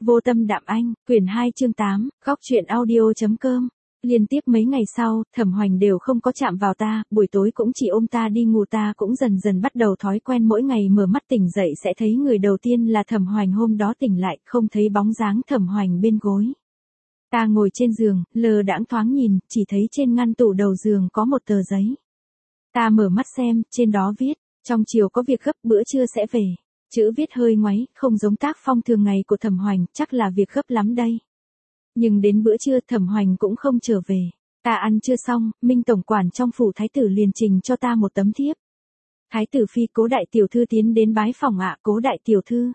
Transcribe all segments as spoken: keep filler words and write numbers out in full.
Vô tâm đạm anh, quyển hai chương tám, góc truyện audio.com. Liên tiếp mấy ngày sau, Thẩm Hoành đều không có chạm vào ta, buổi tối cũng chỉ ôm ta đi ngủ. Ta cũng dần dần bắt đầu thói quen mỗi ngày mở mắt tỉnh dậy sẽ thấy người đầu tiên là Thẩm Hoành. Hôm đó tỉnh lại, không thấy bóng dáng Thẩm Hoành bên gối. Ta ngồi trên giường, lờ đãng thoáng nhìn, chỉ thấy trên ngăn tủ đầu giường có một tờ giấy. Ta mở mắt xem, trên đó viết, trong chiều có việc gấp, bữa trưa sẽ về. Chữ viết hơi ngoáy, không giống tác phong thường ngày của Thẩm Hoành, chắc là việc gấp lắm đây. Nhưng đến bữa trưa Thẩm Hoành cũng không trở về. Ta ăn chưa xong, Minh tổng quản trong phủ thái tử liền trình cho ta một tấm thiếp. Thái tử phi Cố đại tiểu thư tiến đến bái phòng ạ. Cố đại tiểu thư.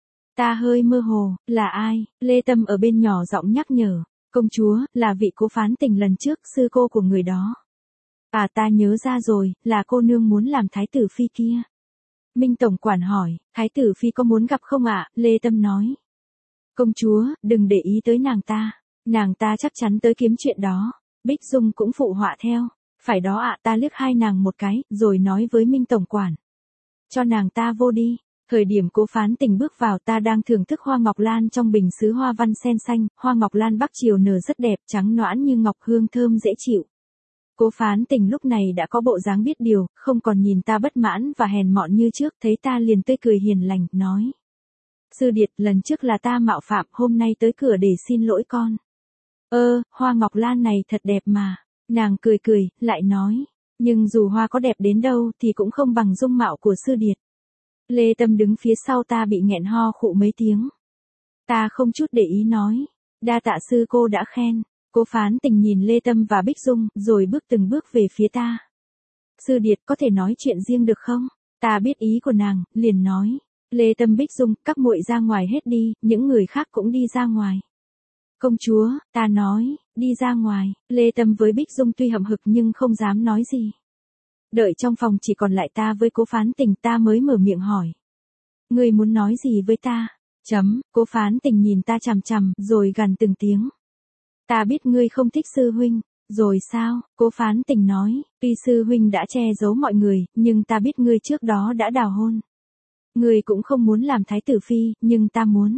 Ta hơi mơ hồ, là ai? Lê Tâm ở bên nhỏ giọng nhắc nhở. Công chúa, là vị Cố phán tình lần trước, sư cô của người đó. À, ta nhớ ra rồi, là cô nương muốn làm thái tử phi kia. Minh tổng quản hỏi, thái tử phi có muốn gặp không ạ? Lê Tâm nói. Công chúa, đừng để ý tới nàng ta. Nàng ta chắc chắn tới kiếm chuyện đó. Bích Dung cũng phụ họa theo. Phải đó ạ. Ta liếc hai nàng một cái, rồi nói với Minh tổng quản. Cho nàng ta vô đi. Thời điểm Cố phán tình bước vào, ta đang thưởng thức hoa ngọc lan trong bình sứ hoa văn sen xanh. Hoa ngọc lan bắc triều nở rất đẹp, trắng nõn như ngọc, hương thơm dễ chịu. Cố phán tình lúc này đã có bộ dáng biết điều, không còn nhìn ta bất mãn và hèn mọn như trước, thấy ta liền tươi cười hiền lành, nói. Sư điệt, lần trước là ta mạo phạm, hôm nay tới cửa để xin lỗi con. Ơ, hoa ngọc lan này thật đẹp mà. Nàng cười cười, lại nói. Nhưng dù hoa có đẹp đến đâu thì cũng không bằng dung mạo của sư điệt. Lê Tâm đứng phía sau ta bị nghẹn ho khụ mấy tiếng. Ta không chút để ý nói. Đa tạ sư cô đã khen. Cố phán tình nhìn Lê Tâm và Bích Dung, rồi bước từng bước về phía ta. Sư điệt, có thể nói chuyện riêng được không? Ta biết ý của nàng, liền nói. Lê Tâm Bích Dung, các muội ra ngoài hết đi, những người khác cũng đi ra ngoài. Công chúa, ta nói, đi ra ngoài. Lê Tâm với Bích Dung tuy hậm hực nhưng không dám nói gì. Đợi trong phòng chỉ còn lại ta với Cố phán tình, ta mới mở miệng hỏi. Ngươi muốn nói gì với ta? Chấm, Cố phán tình nhìn ta chằm chằm, rồi gằn từng tiếng. Ta biết ngươi không thích sư huynh. Rồi sao? Cố phán tình nói, tuy sư huynh đã che giấu mọi người, nhưng ta biết ngươi trước đó đã đào hôn. Ngươi cũng không muốn làm thái tử phi, nhưng ta muốn.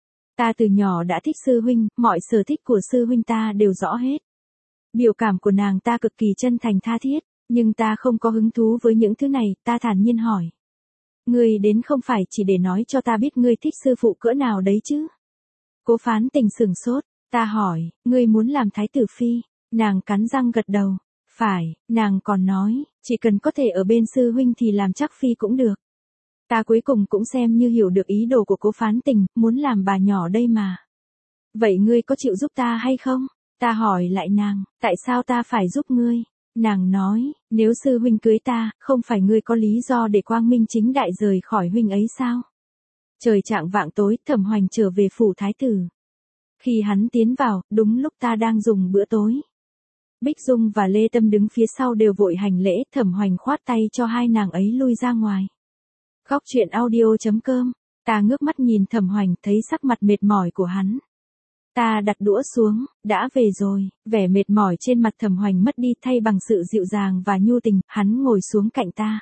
Ta từ nhỏ đã thích sư huynh, mọi sở thích của sư huynh ta đều rõ hết. Biểu cảm của nàng ta cực kỳ chân thành tha thiết, nhưng ta không có hứng thú với những thứ này, ta thản nhiên hỏi. Ngươi đến không phải chỉ để nói cho ta biết ngươi thích sư phụ cỡ nào đấy chứ? Cố phán tình sửng sốt, ta hỏi, ngươi muốn làm thái tử phi? Nàng cắn răng gật đầu. Phải, nàng còn nói, chỉ cần có thể ở bên sư huynh thì làm chắc phi cũng được. Ta cuối cùng cũng xem như hiểu được ý đồ của Cố phán tình, muốn làm bà nhỏ đây mà. Vậy ngươi có chịu giúp ta hay không? Ta hỏi lại nàng, tại sao ta phải giúp ngươi? Nàng nói, nếu sư huynh cưới ta, không phải ngươi có lý do để quang minh chính đại rời khỏi huynh ấy sao? Trời chạng vạng tối, Thẩm Hoành trở về phủ thái tử. Khi hắn tiến vào, đúng lúc ta đang dùng bữa tối. Bích Dung và Lê Tâm đứng phía sau đều vội hành lễ, Thẩm Hoành khoát tay cho hai nàng ấy lui ra ngoài. Góc truyện audio.com. Ta ngước mắt nhìn Thẩm Hoành, thấy sắc mặt mệt mỏi của hắn. Ta đặt đũa xuống, đã về rồi. Vẻ mệt mỏi trên mặt Thẩm Hoành mất đi, thay bằng sự dịu dàng và nhu tình, hắn ngồi xuống cạnh ta.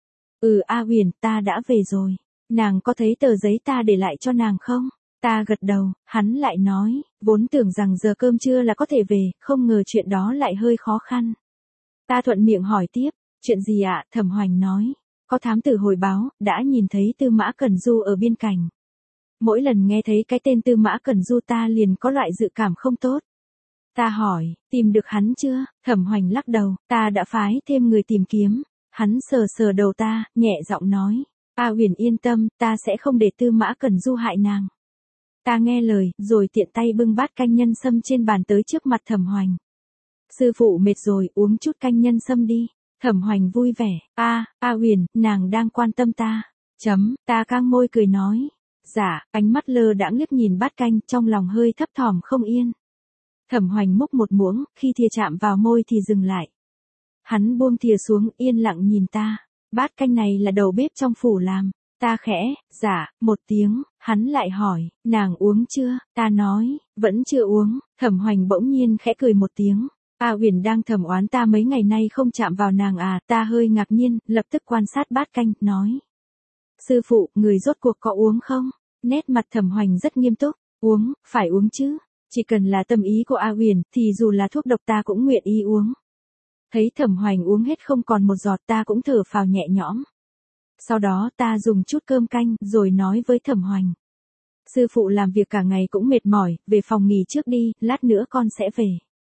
Ừ A Huyền, ta đã về rồi. Nàng có thấy tờ giấy ta để lại cho nàng không? Ta gật đầu, hắn lại nói, vốn tưởng rằng giờ cơm trưa là có thể về, không ngờ chuyện đó lại hơi khó khăn. Ta thuận miệng hỏi tiếp, chuyện gì ạ? Thẩm Hoành nói, có thám tử hồi báo, đã nhìn thấy Tư Mã Cẩn Du ở biên cảnh. Mỗi lần nghe thấy cái tên Tư Mã Cẩn Du ta liền có loại dự cảm không tốt. Ta hỏi, tìm được hắn chưa? Thẩm Hoành lắc đầu, ta đã phái thêm người tìm kiếm. Hắn sờ sờ đầu ta, nhẹ giọng nói, A Huyền yên tâm, ta sẽ không để Tư Mã Cẩn Du hại nàng. Ta nghe lời, rồi tiện tay bưng bát canh nhân sâm trên bàn tới trước mặt Thẩm Hoành. Sư phụ mệt rồi, uống chút canh nhân sâm đi. Thẩm Hoành vui vẻ, a, A Huyền, nàng đang quan tâm ta. Chấm, ta căng môi cười nói. Dạ, ánh mắt lơ đãng liếc nhìn bát canh, trong lòng hơi thấp thỏm không yên. Thẩm Hoành múc một muỗng, khi thìa chạm vào môi thì dừng lại. Hắn buông thìa xuống, yên lặng nhìn ta. Bát canh này là đầu bếp trong phủ làm. Ta khẽ, dạ, một tiếng, hắn lại hỏi, nàng uống chưa? Ta nói, vẫn chưa uống. Thẩm Hoành bỗng nhiên khẽ cười một tiếng. A Huyền đang thầm oán ta mấy ngày nay không chạm vào nàng à? Ta hơi ngạc nhiên, lập tức quan sát bát canh, nói. Sư phụ, người rốt cuộc có uống không? Nét mặt Thẩm Hoành rất nghiêm túc. Uống, phải uống chứ. Chỉ cần là tâm ý của A Huyền, thì dù là thuốc độc ta cũng nguyện ý uống. Thấy Thẩm Hoành uống hết không còn một giọt ta cũng thở phào nhẹ nhõm. Sau đó ta dùng chút cơm canh rồi nói với Thẩm Hoành. Sư phụ làm việc cả ngày cũng mệt mỏi, về phòng nghỉ trước đi, lát nữa con sẽ về.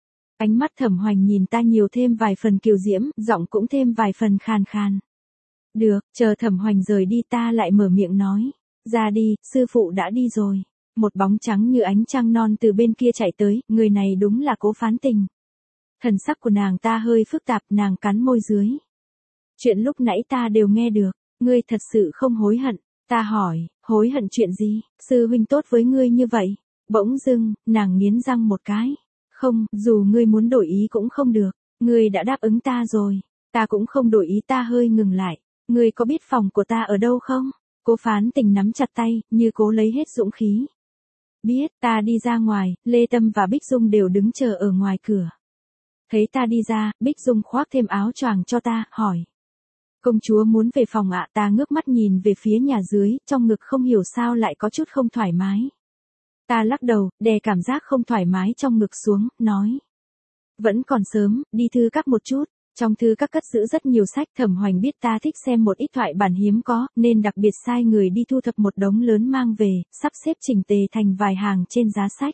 Ánh mắt Thẩm Hoành nhìn ta nhiều thêm vài phần kiều diễm, giọng cũng thêm vài phần khàn khàn. Được, chờ Thẩm Hoành rời đi ta lại mở miệng nói. Ra đi, sư phụ đã đi rồi. Một bóng trắng như ánh trăng non từ bên kia chạy tới, người này đúng là Cố Phán Tình. Thần sắc của nàng ta hơi phức tạp, nàng cắn môi dưới. Chuyện lúc nãy ta đều nghe được, ngươi thật sự không hối hận. Ta hỏi, hối hận chuyện gì, sư huynh tốt với ngươi như vậy. Bỗng dưng, nàng nghiến răng một cái. Không, dù ngươi muốn đổi ý cũng không được, ngươi đã đáp ứng ta rồi. Ta cũng không đổi ý, ta hơi ngừng lại. Ngươi có biết phòng của ta ở đâu không? Cố Phán Tình nắm chặt tay, như cố lấy hết dũng khí. Biết, ta đi ra ngoài, Lê Tâm và Bích Dung đều đứng chờ ở ngoài cửa. Thấy ta đi ra, Bích Dung khoác thêm áo choàng cho ta, hỏi. Công chúa muốn về phòng ạ, ta ngước mắt nhìn về phía nhà dưới, trong ngực không hiểu sao lại có chút không thoải mái. Ta lắc đầu, đè cảm giác không thoải mái trong ngực xuống, nói. Vẫn còn sớm, đi thư các một chút. Trong thư các cất giữ rất nhiều sách. Thẩm Hoành biết ta thích xem một ít thoại bản hiếm có, nên đặc biệt sai người đi thu thập một đống lớn mang về, sắp xếp chỉnh tề thành vài hàng trên giá sách.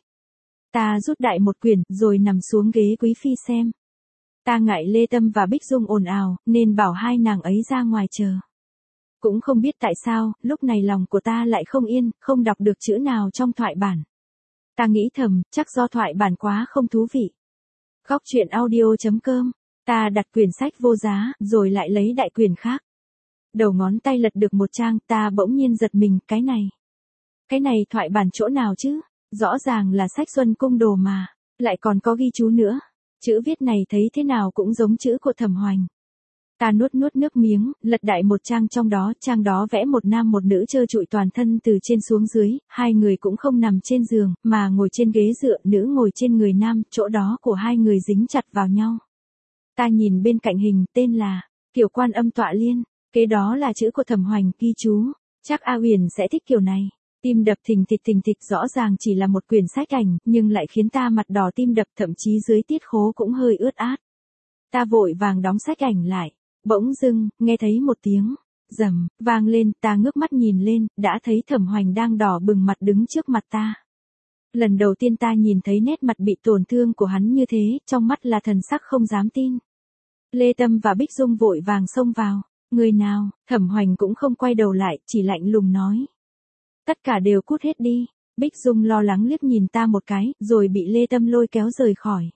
Ta rút đại một quyển, rồi nằm xuống ghế quý phi xem. Ta ngại Lê Tâm và Bích Dung ồn ào, nên bảo hai nàng ấy ra ngoài chờ. Cũng không biết tại sao, lúc này lòng của ta lại không yên, không đọc được chữ nào trong thoại bản. Ta nghĩ thầm, chắc do thoại bản quá không thú vị. Góc truyện audio chấm com. Ta đặt quyển sách vô giá, rồi lại lấy đại quyển khác. Đầu ngón tay lật được một trang, ta bỗng nhiên giật mình, cái này. Cái này thoại bản chỗ nào chứ? Rõ ràng là sách Xuân Cung Đồ mà, lại còn có ghi chú nữa. Chữ viết này thấy thế nào cũng giống chữ của Thẩm Hoành. Ta nuốt nuốt nước miếng, lật đại một trang, trong đó, trang đó vẽ một nam một nữ trơ trụi toàn thân từ trên xuống dưới, hai người cũng không nằm trên giường, mà ngồi trên ghế dựa, nữ ngồi trên người nam, chỗ đó của hai người dính chặt vào nhau. Ta nhìn bên cạnh hình, tên là Kiểu Quan Âm Tọa Liên, kế đó là chữ của Thẩm Hoành ghi chú. Chắc A Huyền sẽ thích kiểu này. Tim đập thình thịch thình thịch, rõ ràng chỉ là một quyển sách ảnh, nhưng lại khiến ta mặt đỏ tim đập, thậm chí dưới tiết khố cũng hơi ướt át. Ta vội vàng đóng sách ảnh lại. Bỗng dưng, nghe thấy một tiếng rầm vang lên, ta ngước mắt nhìn lên, đã thấy Thẩm Hoành đang đỏ bừng mặt đứng trước mặt ta. Lần đầu tiên ta nhìn thấy nét mặt bị tổn thương của hắn như thế, trong mắt là thần sắc không dám tin. Lê Tâm và Bích Dung vội vàng xông vào. Người nào? Thẩm Hoành cũng không quay đầu lại, chỉ lạnh lùng nói. Tất cả đều cút hết đi. Bích Dung lo lắng liếc nhìn ta một cái, rồi bị Lê Tâm lôi kéo rời khỏi.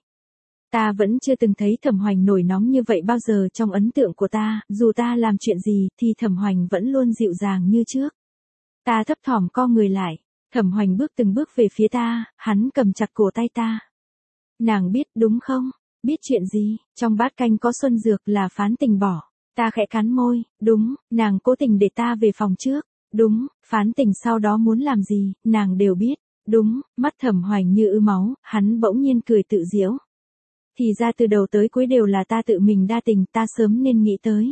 Ta vẫn chưa từng thấy Thẩm Hoành nổi nóng như vậy bao giờ. Trong ấn tượng của ta, dù ta làm chuyện gì, thì Thẩm Hoành vẫn luôn dịu dàng như trước. Ta thấp thỏm co người lại. Thẩm Hoành bước từng bước về phía ta, hắn cầm chặt cổ tay ta. Nàng biết đúng không? Biết chuyện gì? Trong bát canh có xuân dược là Phán Tình bỏ. Ta khẽ cắn môi. Đúng, nàng cố tình để ta về phòng trước. Đúng, Phán Tình sau đó muốn làm gì, nàng đều biết. Đúng, mắt Thẩm Hoành như ứ máu, hắn bỗng nhiên cười tự giễu. Thì ra từ đầu tới cuối đều là ta tự mình đa tình, ta sớm nên nghĩ tới.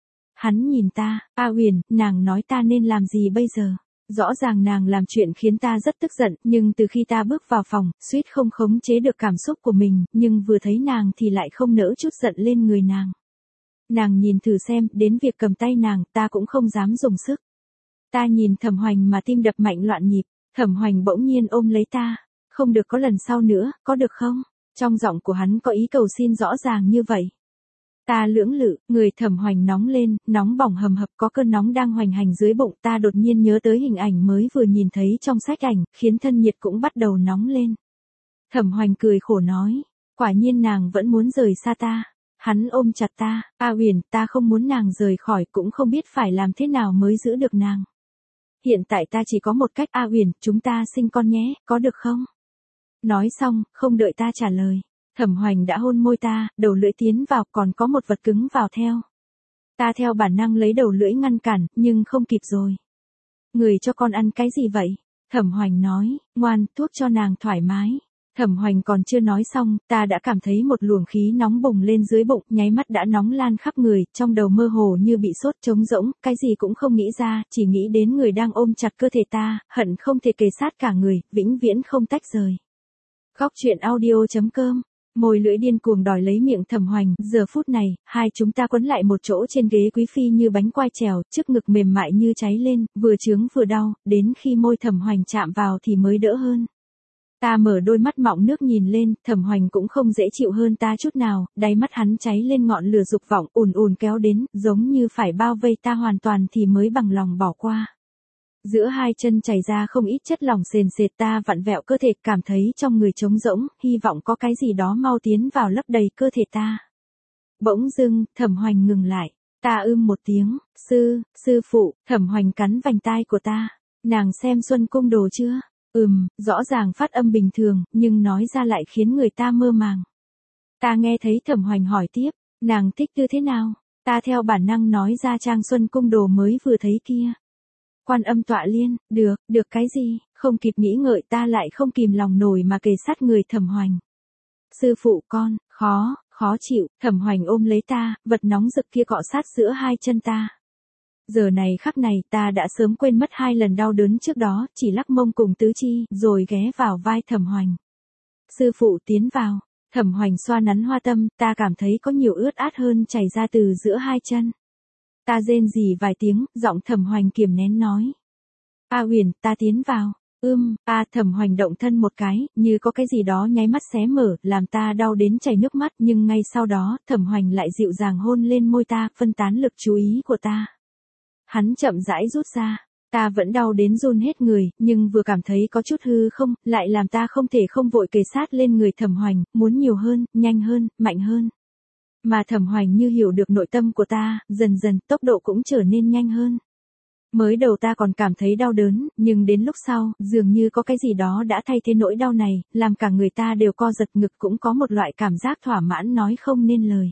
Hắn nhìn ta, A Huyền, nàng nói ta nên làm gì bây giờ? Rõ ràng nàng làm chuyện khiến ta rất tức giận, nhưng từ khi ta bước vào phòng, suýt không khống chế được cảm xúc của mình, nhưng vừa thấy nàng thì lại không nỡ chút giận lên người nàng. Nàng nhìn thử xem, đến việc cầm tay nàng, ta cũng không dám dùng sức. Ta nhìn Thẩm Hoành mà tim đập mạnh loạn nhịp. Thẩm Hoành bỗng nhiên ôm lấy ta. Không được có lần sau nữa, có được không? Trong giọng của hắn có ý cầu xin rõ ràng như vậy. Ta lưỡng lự, người Thẩm Hoành nóng lên, nóng bỏng hầm hập, có cơn nóng đang hoành hành dưới bụng. Ta đột nhiên nhớ tới hình ảnh mới vừa nhìn thấy trong sách ảnh, khiến thân nhiệt cũng bắt đầu nóng lên. Thẩm Hoành cười khổ nói, quả nhiên nàng vẫn muốn rời xa ta. Hắn ôm chặt ta, A Huyền, ta không muốn nàng rời khỏi, cũng không biết phải làm thế nào mới giữ được nàng. Hiện tại ta chỉ có một cách, A Huyền, chúng ta sinh con nhé, có được không? Nói xong, không đợi ta trả lời. Thẩm Hoành đã hôn môi ta, đầu lưỡi tiến vào, còn có một vật cứng vào theo. Ta theo bản năng lấy đầu lưỡi ngăn cản, nhưng không kịp rồi. Người cho con ăn cái gì vậy? Thẩm Hoành nói, ngoan, thuốc cho nàng thoải mái. Thẩm Hoành còn chưa nói xong, ta đã cảm thấy một luồng khí nóng bùng lên dưới bụng, nháy mắt đã nóng lan khắp người, trong đầu mơ hồ như bị sốt trống rỗng, cái gì cũng không nghĩ ra, chỉ nghĩ đến người đang ôm chặt cơ thể ta, hận không thể kề sát cả người, vĩnh viễn không tách rời. Góc truyện audio.com. Môi lưỡi điên cuồng đòi lấy miệng Thẩm Hoành, giờ phút này, hai chúng ta quấn lại một chỗ trên ghế quý phi như bánh quai trèo, trước ngực mềm mại như cháy lên, vừa chướng vừa đau, đến khi môi Thẩm Hoành chạm vào thì mới đỡ hơn. Ta mở đôi mắt mọng nước nhìn lên, Thẩm Hoành cũng không dễ chịu hơn ta chút nào, đáy mắt hắn cháy lên ngọn lửa dục vọng, ùn ùn kéo đến, giống như phải bao vây ta hoàn toàn thì mới bằng lòng bỏ qua. Giữa hai chân chảy ra không ít chất lỏng sền sệt, ta vặn vẹo cơ thể, cảm thấy trong người trống rỗng, hy vọng có cái gì đó mau tiến vào lấp đầy cơ thể ta. Bỗng dưng, Thẩm Hoành ngừng lại, ta ưm một tiếng, sư, sư phụ, Thẩm Hoành cắn vành tai của ta, nàng xem Xuân Cung Đồ chưa? Ừm, rõ ràng phát âm bình thường, nhưng nói ra lại khiến người ta mơ màng. Ta nghe thấy Thẩm Hoành hỏi tiếp, nàng thích như thế nào? Ta theo bản năng nói ra trang Xuân Cung Đồ mới vừa thấy kia. Quan Âm Tọa Liên, được, được cái gì? Không kịp nghĩ ngợi ta lại không kìm lòng nổi mà kề sát người Thẩm Hoành. Sư phụ con, khó, khó chịu, Thẩm Hoành ôm lấy ta, vật nóng rực kia cọ sát giữa hai chân ta. Giờ này khắc này ta đã sớm quên mất hai lần đau đớn trước đó, chỉ lắc mông cùng tứ chi, rồi ghé vào vai Thẩm Hoành. Sư phụ tiến vào, Thẩm Hoành xoa nắn hoa tâm, ta cảm thấy có nhiều ướt át hơn chảy ra từ giữa hai chân. Ta rên rỉ vài tiếng, giọng Thẩm Hoành kiềm nén nói. A Huyền, ta tiến vào. Ưm, a Thẩm Hoành động thân một cái, như có cái gì đó nháy mắt xé mở, làm ta đau đến chảy nước mắt, nhưng ngay sau đó, Thẩm Hoành lại dịu dàng hôn lên môi ta, phân tán lực chú ý của ta. Hắn chậm rãi rút ra, ta vẫn đau đến run hết người, nhưng vừa cảm thấy có chút hư không, lại làm ta không thể không vội kề sát lên người Thẩm Hoành, muốn nhiều hơn, nhanh hơn, mạnh hơn. Mà Thẩm Hoành như hiểu được nội tâm của ta, dần dần tốc độ cũng trở nên nhanh hơn. Mới đầu ta còn cảm thấy đau đớn, nhưng đến lúc sau, dường như có cái gì đó đã thay thế nỗi đau này, làm cả người ta đều co giật, ngực cũng có một loại cảm giác thỏa mãn nói không nên lời.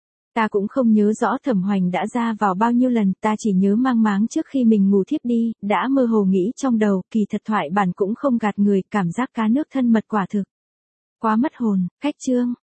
Ta cũng không nhớ rõ Thẩm Hoành đã ra vào bao nhiêu lần, ta chỉ nhớ mang máng trước khi mình ngủ thiếp đi, đã mơ hồ nghĩ trong đầu, kỳ thật thoại bản cũng không gạt người, cảm giác cá nước thân mật quả thực. Quá mất hồn, cách chương.